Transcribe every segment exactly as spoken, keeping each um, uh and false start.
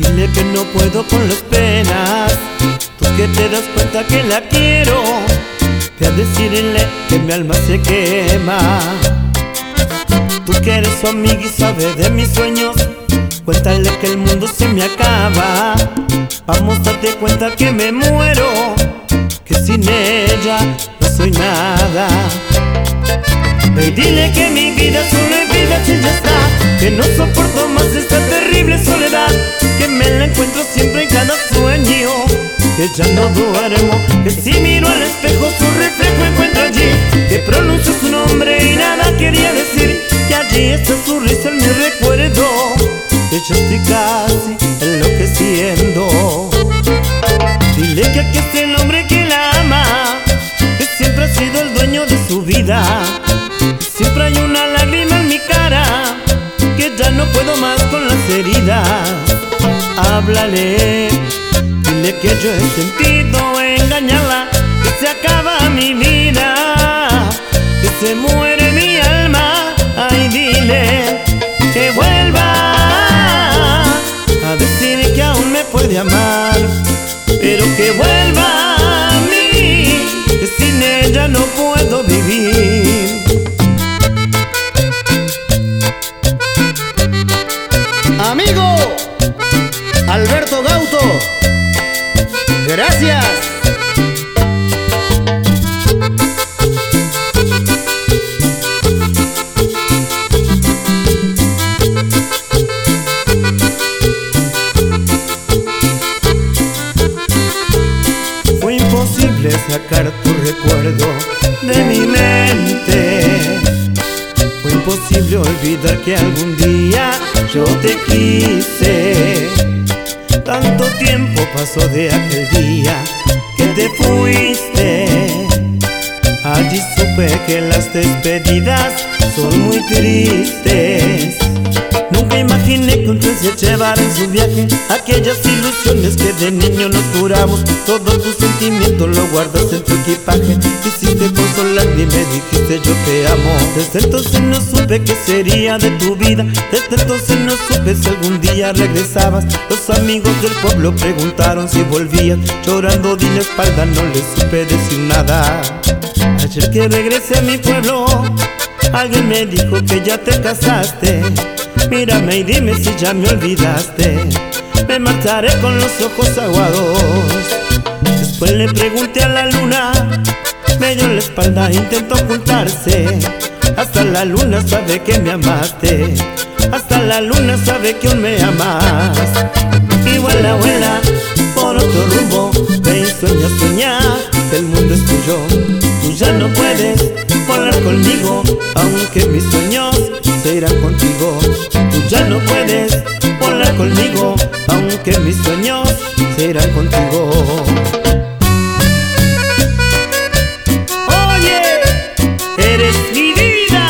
Dile que no puedo con las penas, tú que te das cuenta que la quiero. Ve a decirle que mi alma se quema. Tú que eres su amiga y sabes de mis sueños, cuéntale que el mundo se me acaba. Vamos, date cuenta que me muero, que sin ella no soy nada. Ve y dile que mi vida solo es vida si ya está, que no soporto más esta terrible soledad, que me la encuentro siempre en cada sueño, que ya no duermo, que si miro al espejo su reflejo encuentro allí, que pronuncio su nombre y nada quería decir, que allí está su risa en mi recuerdo, que yo estoy casi enloqueciendo. Dile que aquí está el hombre que la ama, que siempre ha sido el dueño de su vida, que siempre hay una lágrima en mi cara, que ya no puedo más con las heridas. Háblale, dile que yo he sentido engañarla, que se acaba mi vida, que se muere mi alma. Ay, dile que vuelva a decir que aún me puede amar, pero que vuelva a mí, que sin ella no puedo vivir. Amigo Alberto Gauto, gracias. Fue imposible sacar tu recuerdo de mi mente, fue imposible olvidar que algún día yo te quise. Tanto tiempo pasó de aquel día que te fuiste. Allí supe que las despedidas son muy tristes. Nunca imaginé que un tren se llevara en su viaje aquellas ilusiones que de niño nos juramos. Todos tus sentimientos lo guardas en tu equipaje. Quisiste consolarme y me dijiste yo te amo. Desde entonces no supe qué sería de tu vida. Desde entonces no supe si algún día regresabas. Los amigos del pueblo preguntaron si volvías. Llorando di la espalda, no les supe decir nada. Ayer que regresé a mi pueblo, alguien me dijo que ya te casaste. Mírame y dime si ya me olvidaste. Me marcharé con los ojos aguados. Después le pregunté a la luna, me dio la espalda, intentó ocultarse. Hasta la luna sabe que me amaste, hasta la luna sabe que aún me amas. Y vuela, vuela por otro rumbo, ve y sueña, sueña que el mundo es tuyo. Tú ya no puedes volar conmigo, aunque mis sueños se irán contigo. Tú ya no puedes volar conmigo, aunque mis sueños se irán contigo. Oye, eres mi vida.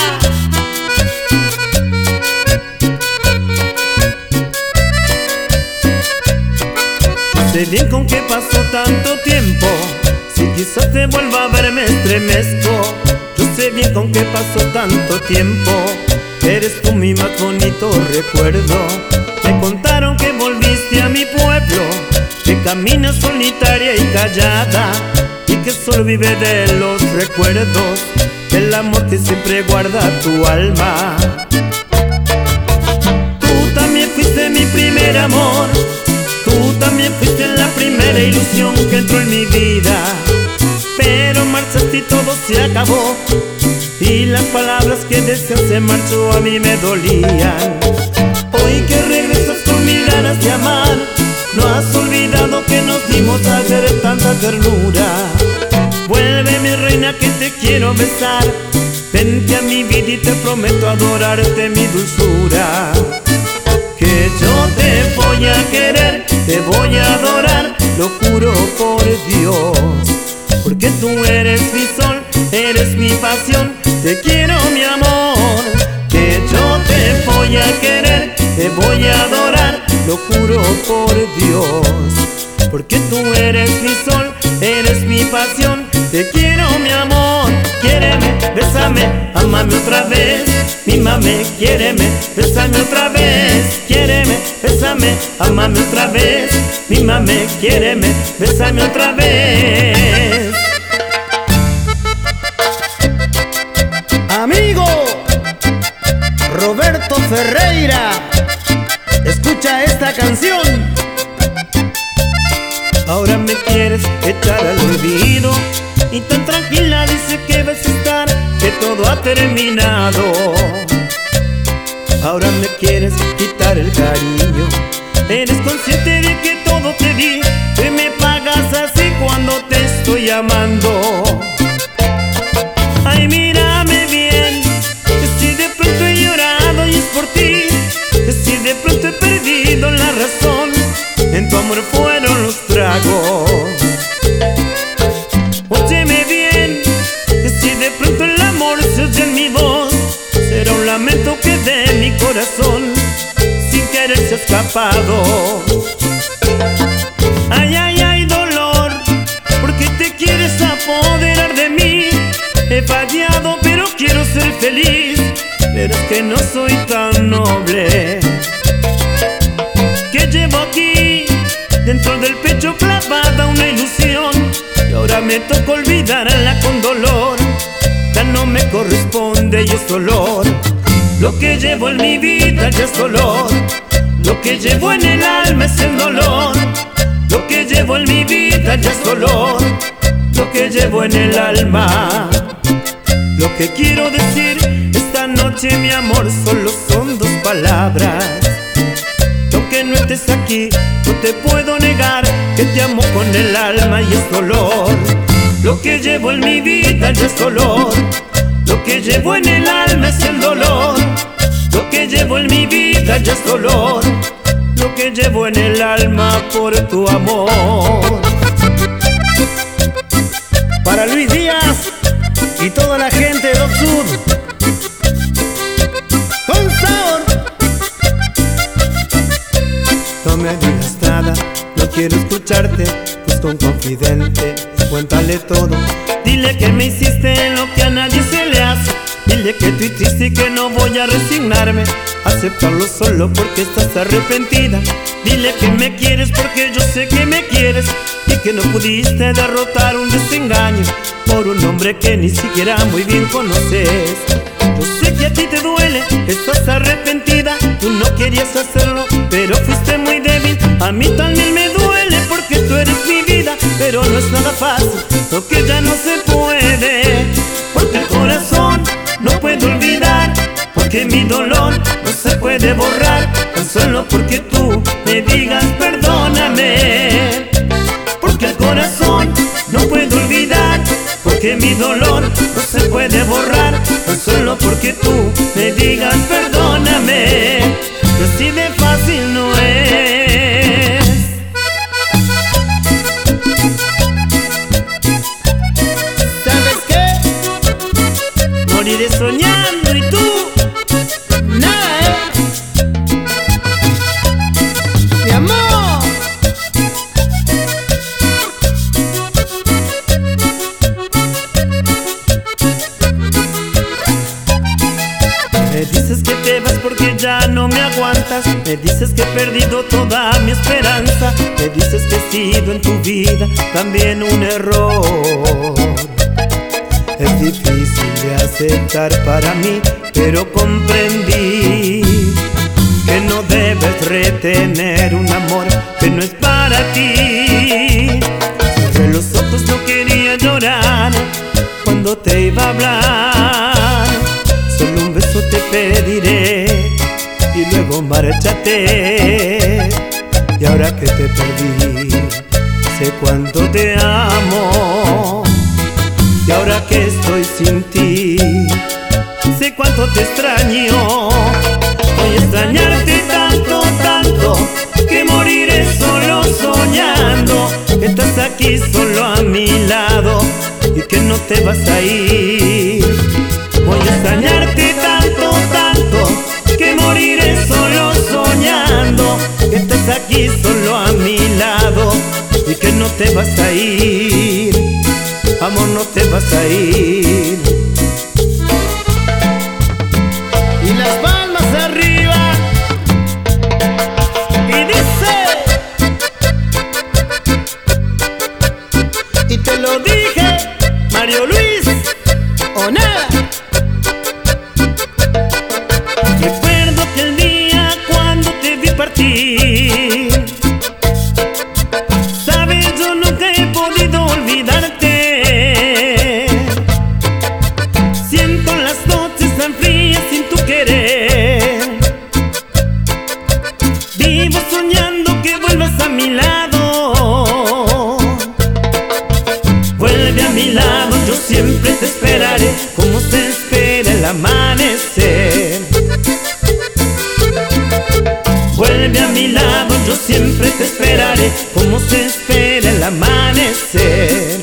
Sé bien con qué pasó tanto tiempo, si quizás te vuelva a ver me estremezco. Yo sé bien con qué pasó tanto tiempo, eres tú mi más bonito recuerdo. Me contaron que volviste a mi pueblo, que caminas solitaria y callada, y que solo vive de los recuerdos del amor que siempre guarda tu alma. Tú también fuiste mi primer amor, tú también fuiste la primera ilusión que entró en mi vida, pero marchaste y todo se acabó, y las palabras que decías se marchó a mí me dolían. Hoy que regresas con mil ganas de amar, no has olvidado que nos dimos ayer tanta ternura. Vuelve mi reina que te quiero besar, vente a mi vida y te prometo adorarte mi dulzura. Que yo te voy a querer, te voy a adorar, lo juro por Dios, porque tú eres mi sol, eres mi pasión, te quiero mi amor. Que yo te voy a querer, te voy a adorar, lo juro por Dios, porque tú eres mi sol, eres mi pasión, te quiero mi amor. Quiéreme, bésame, ámame otra vez, mímame, quiéreme, bésame otra vez, quiéreme, bésame. bésame, amame otra vez, mímame, quiéreme, bésame otra vez. Amigo Roberto Ferreira, escucha esta canción. Ahora me quieres echar al olvido y tan tranquila dice que vas a estar, que todo ha terminado. Ahora me quieres quitar el cariño, eres consciente de que todo te di, que me pagas así cuando te estoy amando. Ay, mírame bien, que si de pronto he llorado y es por ti, que si de pronto he perdido la razón, en tu amor fueron los tragos. Óyeme bien, que si de pronto el amor se oye en mi voz, será un lamento que de mi corazón sin querer se ha escapado. Ay, ay, ay, dolor, porque te quieres apoderar de mí. He fallado pero quiero ser feliz, pero es que no soy tan noble. Que llevo aquí dentro del pecho clavada una ilusión, y ahora me toca olvidarla con dolor. Ya no me corresponde y es dolor. Lo que llevo en mi vida ya es dolor. Lo que llevo en el alma es el dolor. Lo que llevo en mi vida ya es dolor. Lo que llevo en el alma. Lo que quiero decir esta noche, mi amor, solo son dos palabras. Aunque no estés aquí, no te puedo negar que te amo con el alma y es dolor. Lo que llevo en mi vida ya es dolor. Lo que llevo en el alma es el dolor. Lo que llevo en mi vida ya es dolor. Lo que llevo en el alma por tu amor. Para Luis Díaz y toda la gente de Doc Sud, con sabor. No me digas nada, no quiero escucharte. Busca un confidente, cuéntale todo. Dile que me hiciste lo que a nadie se le hace. Dile que estoy triste y que no voy a resignarme, aceptarlo solo porque estás arrepentida. Dile que me quieres porque yo sé que me quieres, y que no pudiste derrotar un desengaño por un hombre que ni siquiera muy bien conoces. Yo sé que a ti te duele, estás arrepentida, tú no querías hacerlo, pero fuiste muy débil. A mí también me duele porque tú eres mi vida, pero no es nada fácil, lo que ya no se puede, porque el corazón no puede olvidar, porque mi dolor no se puede borrar, tan solo porque tú me digas perdóname. Porque el corazón no puede olvidar, porque mi dolor no se puede borrar, tan solo porque tú me digas perdóname. Que así de fácil no es. ¿Sabes qué? Moriré soñando y tú nada, ¿eh? Mi amor. me dices que te vas porque ya no me aguantas. Me dices que he perdido toda mi esperanza. Me dices que he sido en tu vida también un error. Es difícil de aceptar para mí, pero comprendí que no debes retener un amor que no es para ti. Cerré los ojos, no quería llorar cuando te iba a hablar. Solo un beso te pediré y luego márchate. Y ahora que te perdí, sé cuánto te amo. Y ahora que estoy sin ti, sé cuánto te extraño. Voy a extrañarte tanto, tanto, que moriré solo soñando que estás aquí solo a mi lado y que no te vas a ir. Voy a extrañarte tanto, tanto, que moriré solo soñando que estás aquí solo a mi lado y que no te vas a ir. Amor, no te vas a ir. Y las palmas arriba. Y siempre te esperaré, como se espera el amanecer.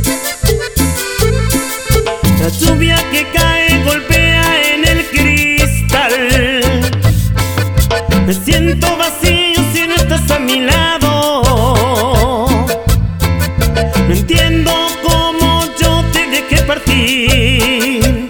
La lluvia que cae golpea en el cristal. Me siento vacío si no estás a mi lado. No entiendo cómo yo te dejé partir.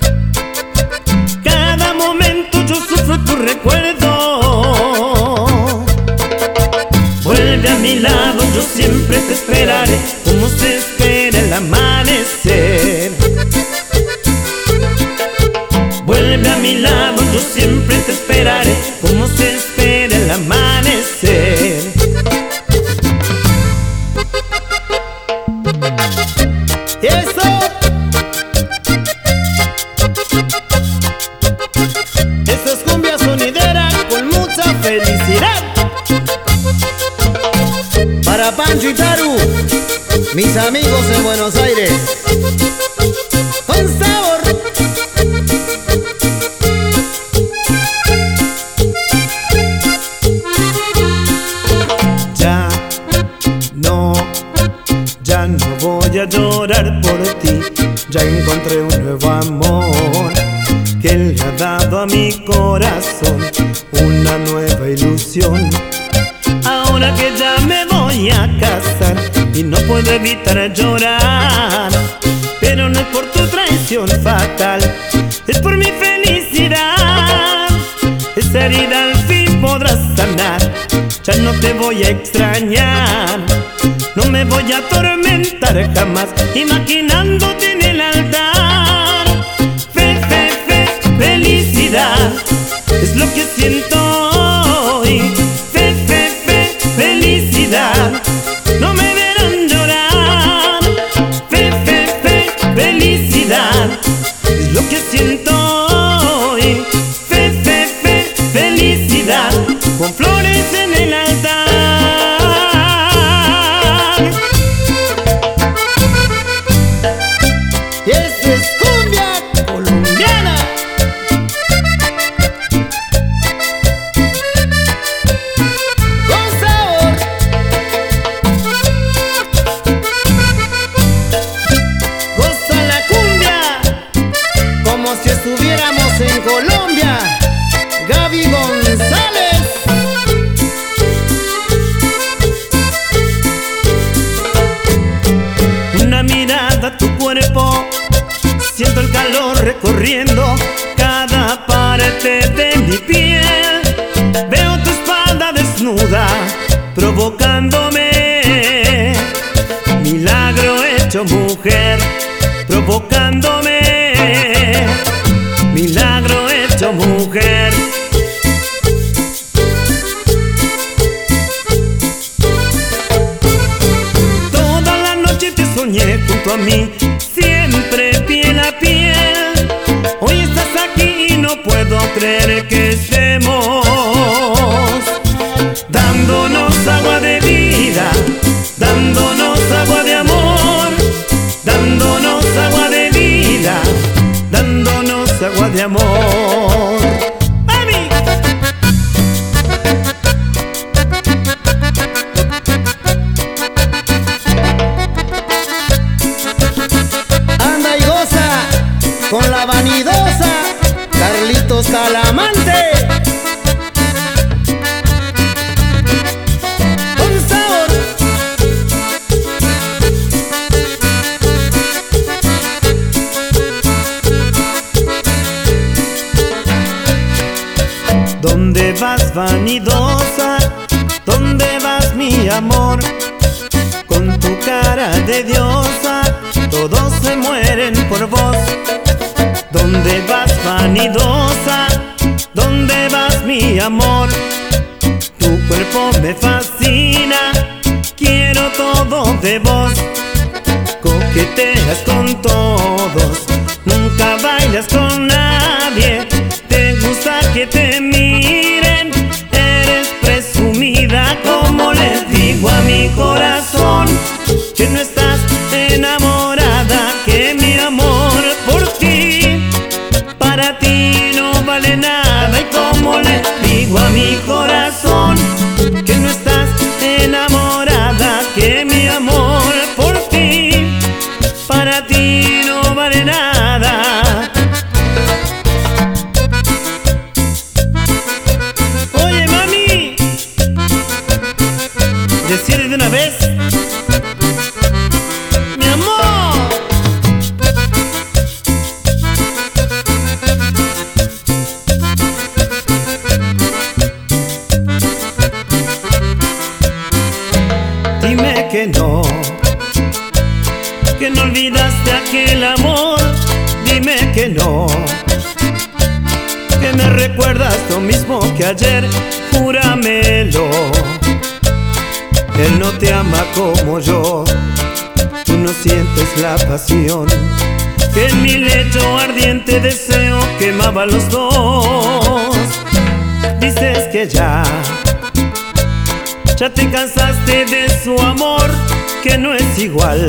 Cada momento yo sufro tu recuerdo. Vuelve a mi lado, yo siempre te esperaré, como se espera el amanecer. Vuelve a mi lado, yo siempre te esperaré, como se espera el amanecer. ¡Eso! Esto es cumbia sonidera con mucha felicidad. Para Pancho y Taru, mis amigos en Buenos Aires. Con sabor. Ya no, ya no voy a llorar por ti. Ya encontré un nuevo amor que le ha dado a mi corazón una nueva ilusión. Ahora que ya me voy a casar y no puedo evitar llorar, pero no es por tu traición fatal, es por mi felicidad. Esa herida al fin podrás sanar, ya no te voy a extrañar. No me voy a atormentar jamás imaginándote en el altar. Fe, fe, fe, felicidad es lo que siento hoy. Fe, fe, fe, felicidad, no me verán llorar. Fe, fe, fe, felicidad es lo que siento hoy. Fe, fe, fe, felicidad, con flores en el altar. Y esto es cumbia colombiana. Con sabor. Goza la cumbia Como si estuviéramos en Colombia. Gaby González. una mirada a tu cuerpo, siento el calor recorriendo cada parte de mi piel. Veo tu espalda desnuda provocándome, milagro hecho mujer provocándome, milagro hecho mujer. Toda la noche te soñé junto a mí, siempre piel a piel. Hoy estás aquí y no puedo creer que estemos dándonos agua de vida, dándonos agua de amor, dándonos agua de vida, dándonos agua de amor. ¡Mami! Anda y goza con la vanidosa Carlitos Talamante. Con sabor. ¿Dónde vas, vanidosa? ¿Dónde vas, mi amor? Con tu cara de diosa, todos se mueren por vos. ¿Dónde vas, vanidosa? ¿Dónde vas, mi amor? Tu cuerpo me fascina, quiero todo de vos. Coqueteas con todos, nunca bailas con nadie. Te gusta que te miren, eres presumida. Como les digo a mi corazón que no estás enamorada, que mi amor por ti, para ti no vale nada. Y como les digo a mi corazón que no estás para ti no vale nada. Oye, mami, decir de una vez, mi amor. Dime que no, que no olvidaste aquel amor. Dime que no, que me recuerdas lo mismo que ayer. Júramelo, él no te ama como yo. Tú no sientes la pasión que en mi lecho ardiente deseo quemaba a los dos. Dices que ya Ya te cansaste de su amor, que no es igual,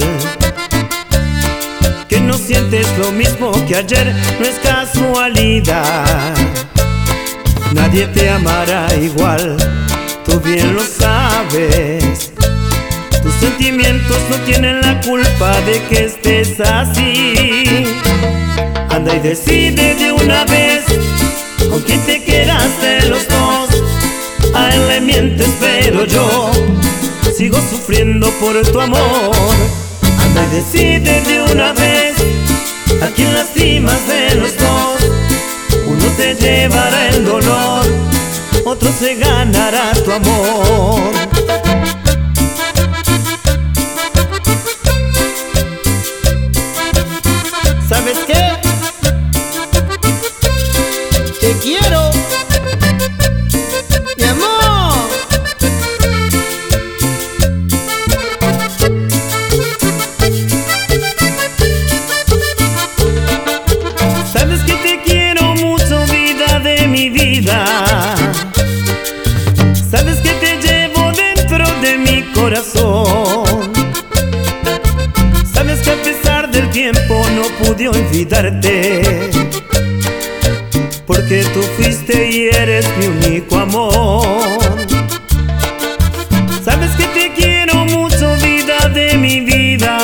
que no sientes lo mismo que ayer. No es casualidad, nadie te amará igual, tú bien lo sabes. Tus sentimientos no tienen la culpa de que estés así. Anda y decide de una vez con quién te quedas de los dos. A él le mientes pero yo sigo sufriendo por tu amor. Anda y decide de una vez a quién lastimas de los dos. Uno te llevará el dolor, otro se ganará tu amor. ¿Sabes qué? Te quiero, mi amor. Sabes que te quiero mucho, vida de mi vida. Sabes que te llevo dentro de mi corazón. Sabes que a pesar del tiempo no pude olvidarte, porque tú fuiste y eres mi único amor. Sabes que te quiero mucho, vida de mi vida.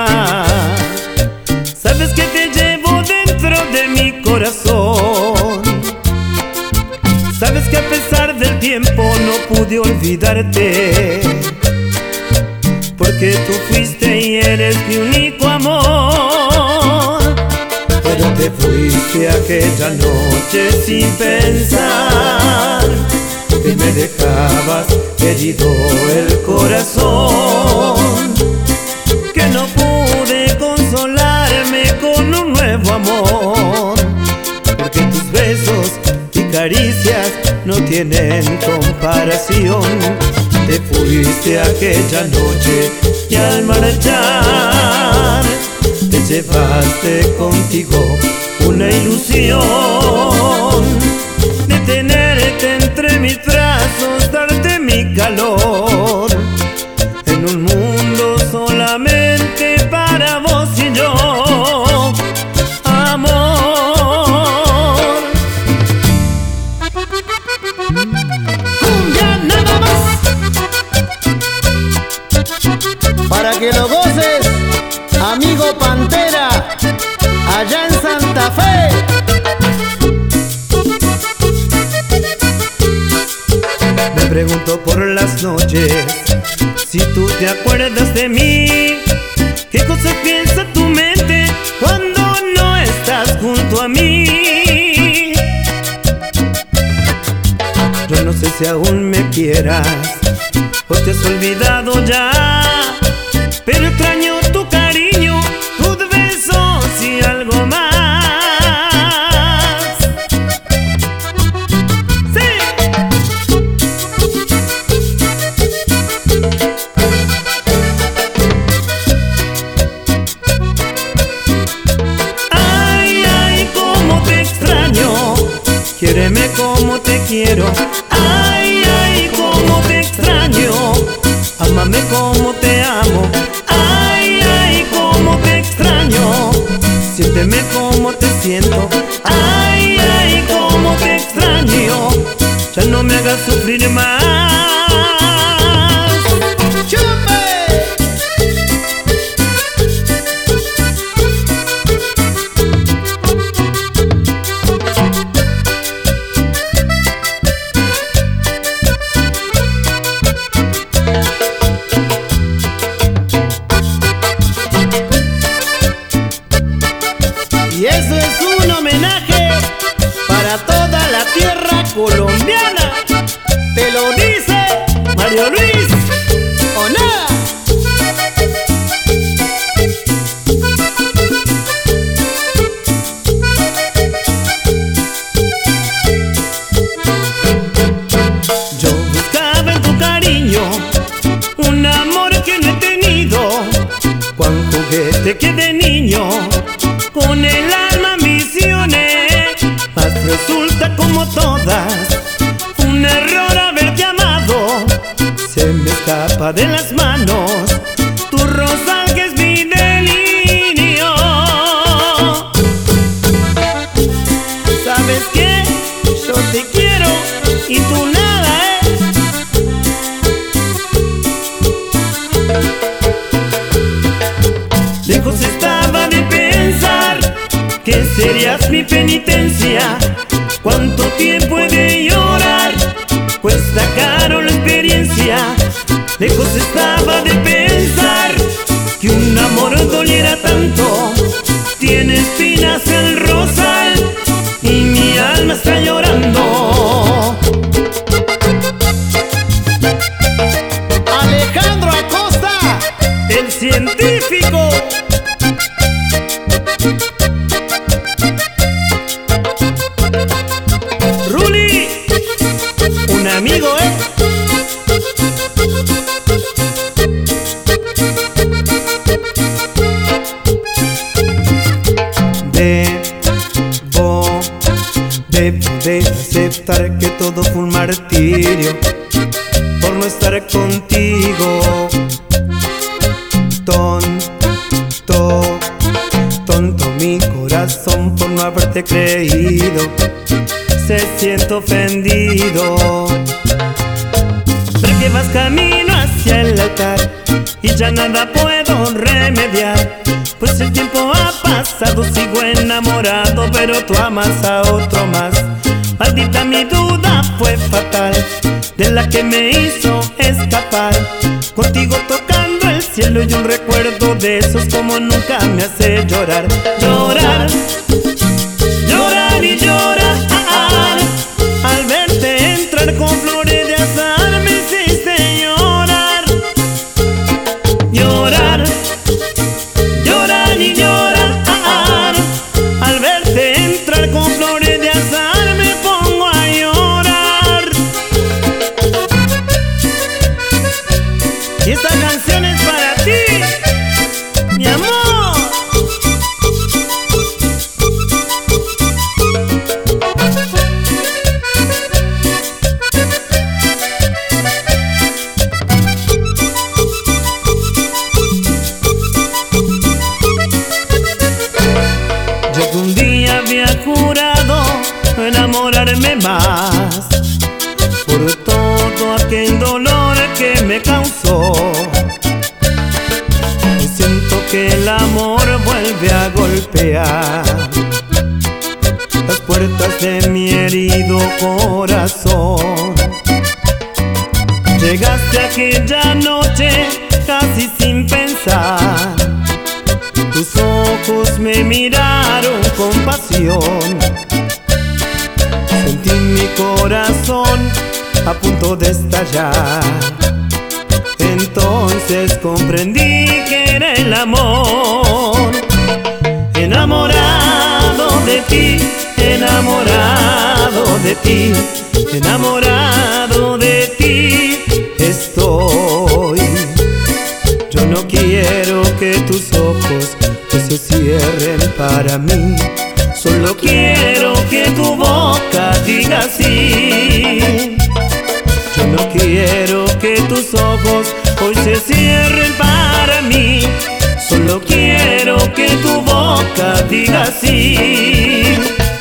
Sabes que te llevo dentro de mi corazón. Sabes que a pesar del tiempo no pude olvidarte, porque tú fuiste y eres mi único amor. Pero te fuiste aquella noche sin pensar que me dejabas herido el corazón, que no pude consolarme con un nuevo amor, porque tus besos y caricias no tienen comparación. Te fuiste aquella noche y al marchar te llevaste contigo una ilusión de tenerte entre mis brazos, darte mi calor, en un mundo solamente para vos y yo, amor. ¡Cumbia nada más! Para que lo goces, amigo Pantera, allá en Santa Fe. Me pregunto por las noches si tú te acuerdas de mí. ¿Qué cosas piensa tu mente cuando no estás junto a mí? Yo no sé si aún me quieras o te has olvidado ya, pero extraño tu cariño, tus besos y algo más. ¡Sí! Ay, ay, cómo te extraño, quiéreme como te quiero. Ay, ay, cómo te extraño, ámame como te amo. Ay, ay, cómo te extraño, siénteme como te siento. Ay, ay, cómo te extraño, ya no me hagas sufrir más. ¡Chupe! juguete que de niño con el alma ambicioné, mas resulta como todas un error haberte amado. Se me escapa de las manos tu rosal que es mi delirio. ¿Sabes qué? Yo te quiero y tú nada, ¿eh? Lejos estaba de pensar que serías mi penitencia. ¿Cuánto tiempo he de llorar? Cuesta caro la experiencia. Lejos estaba de pensar que un amor doliera tanto. Tiene espinas el rosal y mi alma está llorando. Alejandro Acosta, el científico. Ruli, un amigo, ¿eh? Debo, debo de aceptar que todo fue un martirio por no estar contigo. Tonto, tonto mi corazón por no haberte creído. Se siente ofendido. Pero que vas camino hacia el altar y ya nada puedo remediar, pues el tiempo ha pasado, sigo enamorado, pero tú amas a otro más. Maldita mi duda fue fatal, de la que me hizo escapar. Contigo tocando el cielo y un recuerdo de esos como nunca me hace llorar. Llorar, llorar y llorar. Al verte entrar con flores de azahar me hiciste llorar. Llorar, llorar y llorar. Al verte entrar con flores de azahar me pongo a llorar. Y esta canción es para ti, mi amor. Un día había jurado no enamorarme más por todo aquel dolor que me causó. Y siento que el amor vuelve a golpear las puertas de mi herido corazón. Llegaste aquella noche casi sin pensar. Tus ojos me miraron con pasión. Sentí mi corazón a punto de estallar. Entonces comprendí que era el amor. Enamorado de ti, enamorado de ti, enamorado de ti estoy. Yo no quiero que tus ojos se cierren para mí, solo quiero que tu boca diga sí. Yo no quiero que tus ojos hoy se cierren para mí, solo quiero que tu boca diga sí.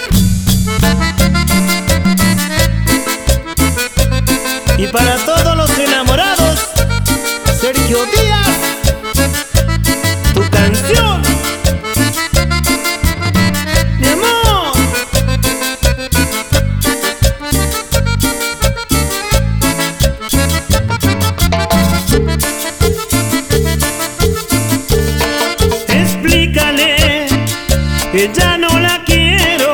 Y para todos los enamorados, Sergio Díaz, tu canción, mi amor. Explícale que ya no la quiero.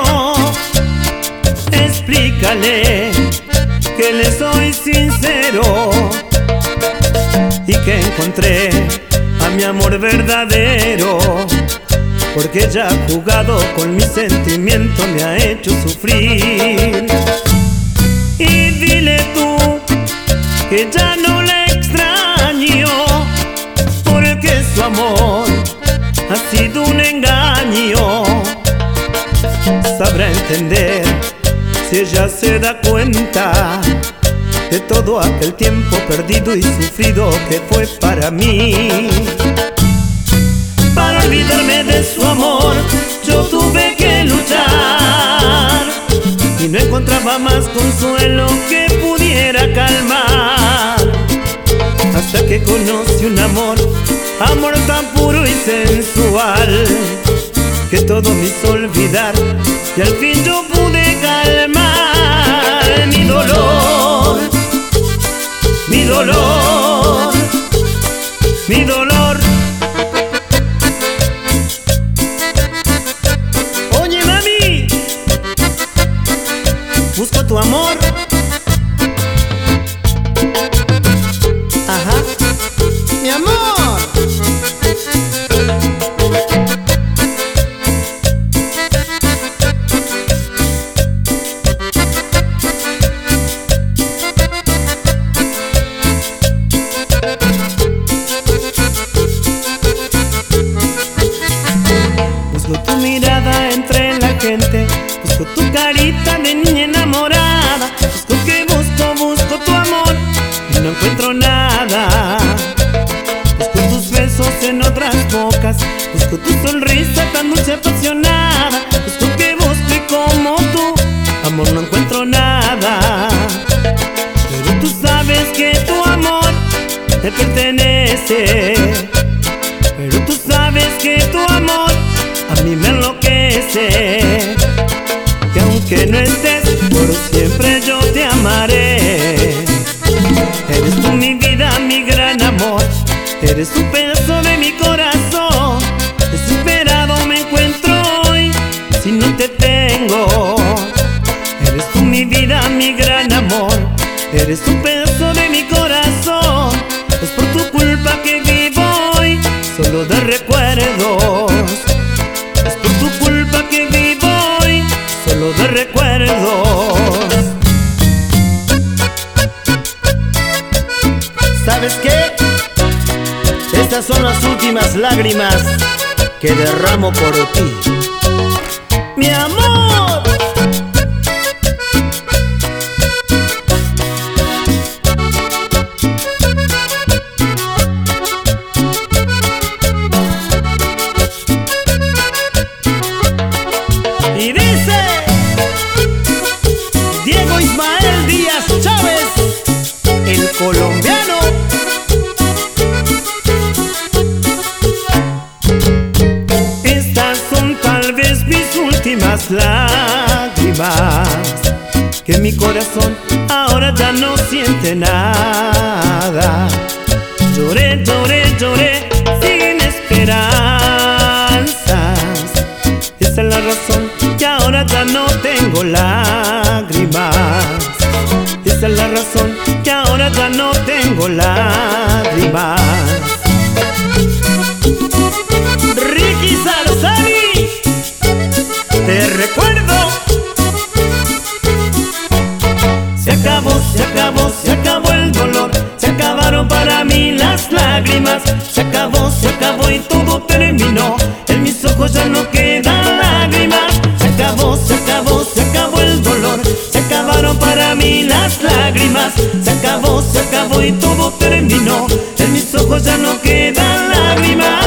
Explícale que le soy sincero y que encontré a mi amor verdadero, porque ya ha jugado con mis sentimientos, me ha hecho sufrir. Y dile tú que ya no le extraño, porque su amor ha sido un engaño. Sabrá entender si ella se da cuenta de todo aquel tiempo perdido y sufrido que fue para mí. Para olvidarme de su amor yo tuve que luchar y no encontraba más consuelo que pudiera calmar, hasta que conocí un amor, amor tan puro y sensual, que todo me hizo olvidar y al fin yo pude calmar mi dolor, mi dolor, mi dolor. Oye mami, busco tu amor. Ajá, mi amor. Busco tu mirada entre la gente, busco tu carita de niña enamorada, busco que busco, busco tu amor y no encuentro nada. Busco tus besos en otras bocas, busco tu sonrisa tan dulce, apasionada, busco que busco y como tú, amor, no encuentro nada. Pero tú sabes que tu amor te pertenece, pero tú sabes que tu amor a mí me enloquece, que aunque no estés, por siempre yo te amaré. Eres tú mi vida, mi gran amor, eres un pedazo de mi corazón. Desesperado me encuentro hoy si no te tengo. Eres tú mi vida, mi gran amor, eres un pedazo de mi corazón. Es por tu culpa que vivo hoy solo de recuerdos. Es por tu culpa que vivo hoy solo de recuerdos. ¿Sabes qué? Estas son las últimas lágrimas que derramo por ti, Mi amor, y dice Diego Ismael Díaz Chávez, el colombiano. Estas son tal vez mis últimas lágrimas, que mi corazón ahora ya no siente nada. Lloré, lloré, lloré sin esperanzas. Esa es la razón que ahora ya no tengo lágrimas. Esa es la razón que ahora ya no tengo lágrimas. Ricky Sarsari, te recuerdo. Se acabó, se acabó, se acabó el dolor, se acabaron para mí las lágrimas. Se acabó, se acabó y todo terminó, en mis ojos ya no quedan lágrimas. Se acabó, se acabó, se acabó el dolor, se acabaron para mí las lágrimas. Se acabó, se acabó y todo terminó, en mis ojos ya no quedan lágrimas.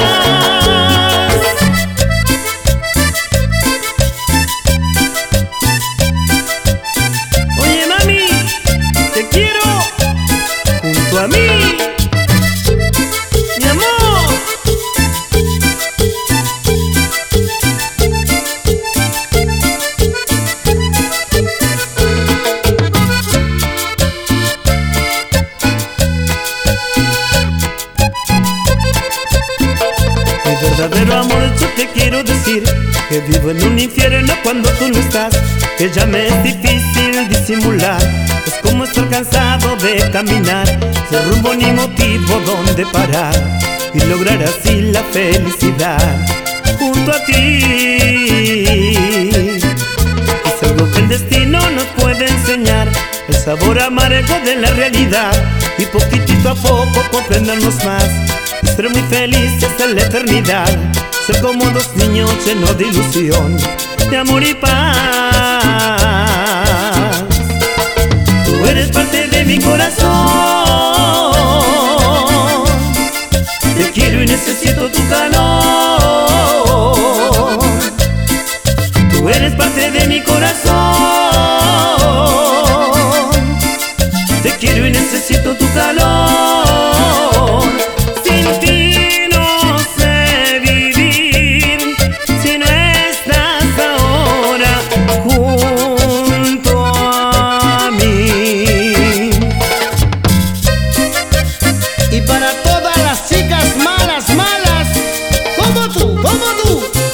Oye mami, te quiero junto a mí, mi amor. Mi verdadero amor, yo te quiero decir que vivo en un infierno cuando tú no estás, que ya me es difícil disimular. Es como estar cansado de caminar, sin rumbo ni motivo donde parar, y lograr así la felicidad junto a ti. Es algo que el destino nos puede enseñar, el sabor amargo de la realidad, y poquitito a poco comprendernos más y ser muy felices en la eternidad. Ser como dos niños llenos de ilusión, de amor y paz. Tú eres parte de mi corazón, te quiero y necesito tu calor. Tú eres parte de mi corazón, te quiero y necesito tu calor. Sin ti no sé vivir, si no estás ahora junto a mí. Y para todas las chicas malas, malas, como tú, como tú.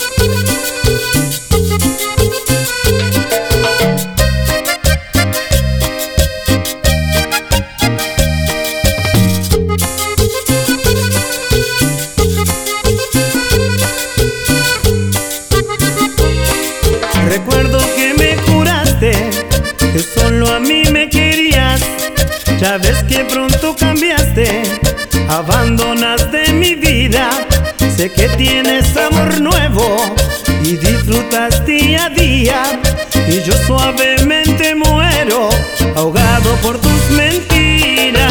Recuerdo que me juraste que solo a mí me querías. Ya ves que pronto cambiaste, abandonaste mi vida. Sé que tienes amor nuevo y disfrutas día a día, y yo suavemente muero, ahogado por tus mentiras.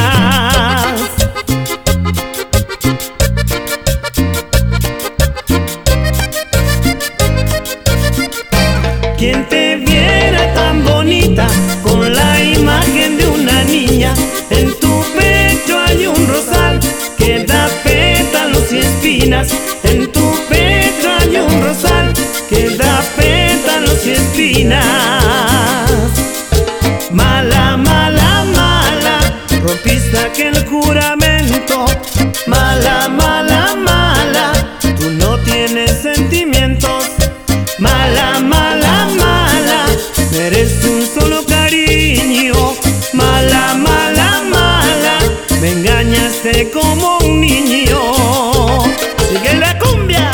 Quien te viera tan bonita, con la imagen de una niña. En tu pecho hay un rosal que da pétalos y espinas. En tu pecho hay un rosal que da pétalos y espinas. Mala, mala, mala, rompiste aquel juramento. Mala, mala, mala, tú no tienes sentimientos. Mala, mala, mala, merece un solo cariño. Mala, mala, mala, me engañaste como un niño. Sigue la cumbia.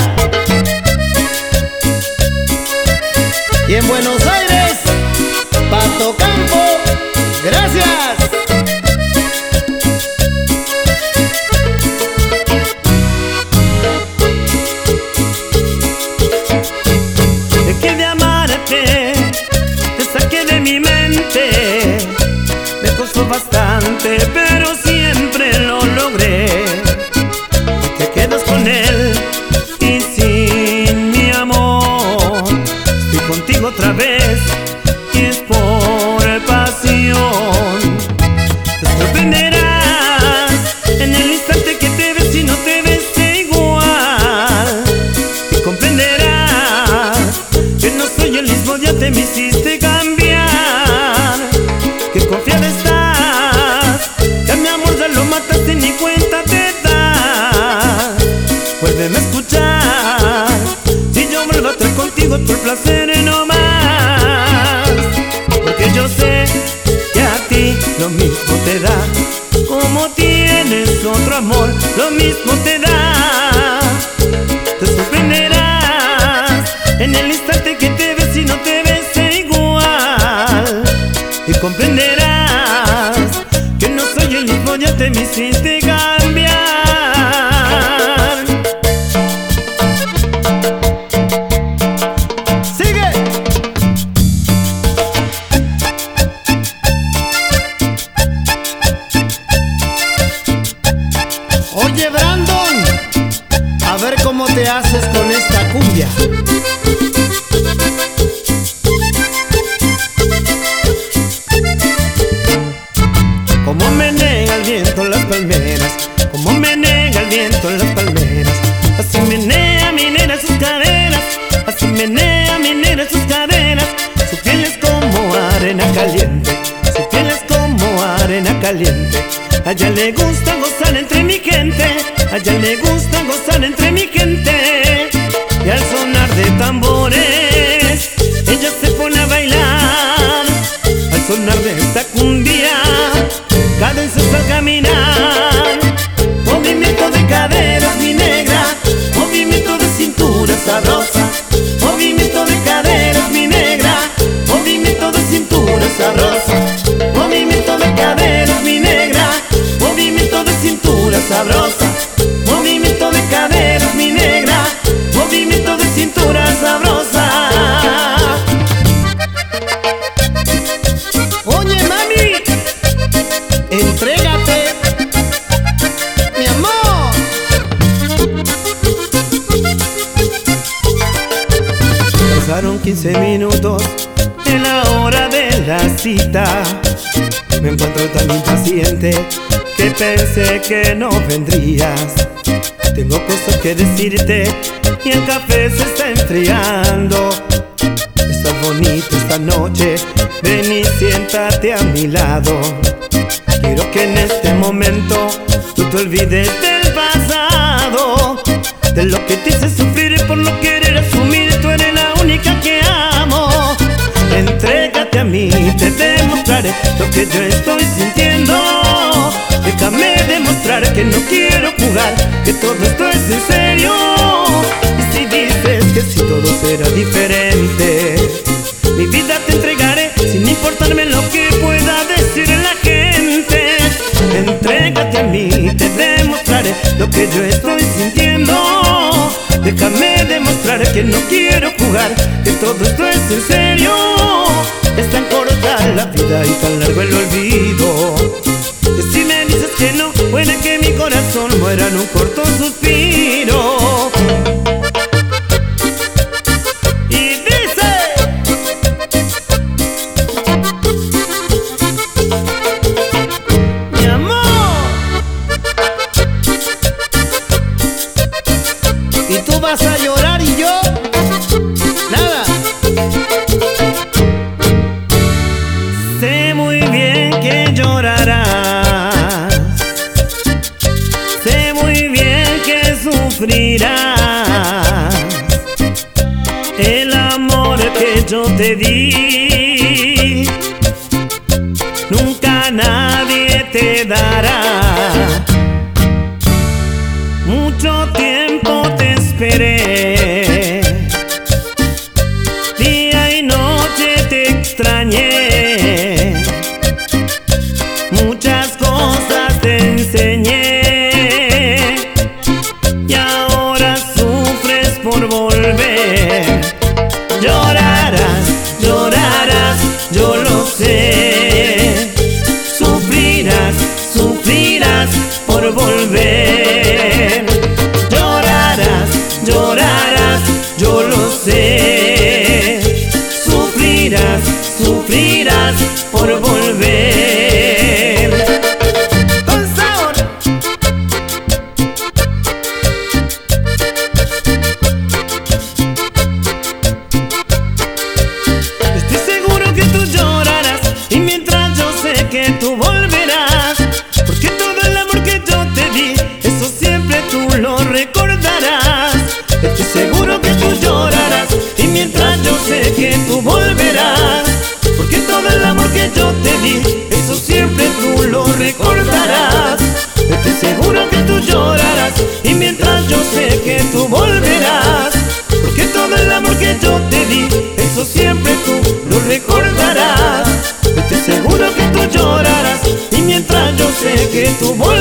Y en Buenos Aires, Pato Campo, gracias. Dejé de amarte, te saqué de mi mente. Me costó bastante, pero siempre lo logré. Te quedas con él y sin mi amor. Estoy contigo otra vez y es por pasión. Te sorprenderás en el instante que te ves y no te ves igual. Y comprenderás que no soy el mismo, ya te me hiciste cambiar. Que confiada estás, que a mi amor ya lo mataste y ni cuenta te das. Vuélveme a escuchar, si yo vuelvo a estar contigo tu placer no más. Porque yo sé que a ti lo mismo te da, como tienes otro amor, lo mismo te da. Te sorprenderás en el instante que te ves y no te ves igual. Y comprenderás que no soy el mismo, ya te me hiciste cambiar. Sigue. Oye, Brandon, a ver cómo te haces con esta cumbia. Como menea el viento en las palmeras, como menea el viento en las palmeras. Así menea mi nena sus caderas, así menea mi nena sus caderas. Su piel es como arena caliente, su piel es como arena caliente. A ella le gusta gozar entre mi gente, a ella le gusta gozar entre mi gente. Y al sonar de tambores, ella se pone a bailar. Al sonar de esta cumbia, cadencias al caminar. Movimiento de caderas, mi negra, movimiento de cintura sabrosa. Movimiento de caderas, mi negra, movimiento de cintura sabrosa. Movimiento de caderas, mi negra, movimiento de cintura sabrosa. Movimiento de caderas, mi negra, movimiento Pasaron quince minutos en la hora de la cita. Me encuentro tan impaciente que pensé que no vendrías. Tengo cosas que decirte y el café se está enfriando. Estás bonita esta noche, ven y siéntate a mi lado. Quiero que en este momento tú te olvides del pasado, de lo que te hice sufrir por no querer asumir. Tú eres la única que amo. Entrégate a mí, te demostraré lo que yo estoy sintiendo. Déjame demostrar que no quiero jugar, que todo esto es en serio. Y si dices que si todo será diferente, mi vida te entregaré sin importarme lo que pueda decir la gente. Entrégate a mí, te demostraré lo que yo estoy sintiendo. Déjame demostrar que no quiero jugar, que todo esto es en serio. Es tan corta la vida y tan largo el olvido, que si me dices que no, puede que mi corazón muera en un corto suspiro. Y dice: mi amor, y tú vas a llorar y yo nada. Sé muy bien que llorarás, sé muy bien que sufrirás. El amor que yo te di nunca nadie te dará. Mucho tiempo te esperé, día y noche te extrañé, muchas cosas te enseñé y ahora sufres por volver. Llorarás, llorarás, yo lo sé. Sufrirás, sufrirás por volver. Llorarás, llorarás, yo lo sé. Sufrirás, sufrirás por volver. Con sabor. Estoy seguro que tú llorarás y mientras yo sé que tú volverás, porque todo el amor que yo te di, eso siempre tú lo recordarás. Estoy seguro que tú llorarás y mientras yo sé que tú volverás, porque todo el amor que yo te di, eso siempre tú lo recordarás. Estoy seguro que tú llorarás y mientras yo sé que tú volverás, porque todo el amor que yo te di, eso siempre tú lo recordarás. Estoy seguro que tú llorarás y mientras yo sé que tú volverás,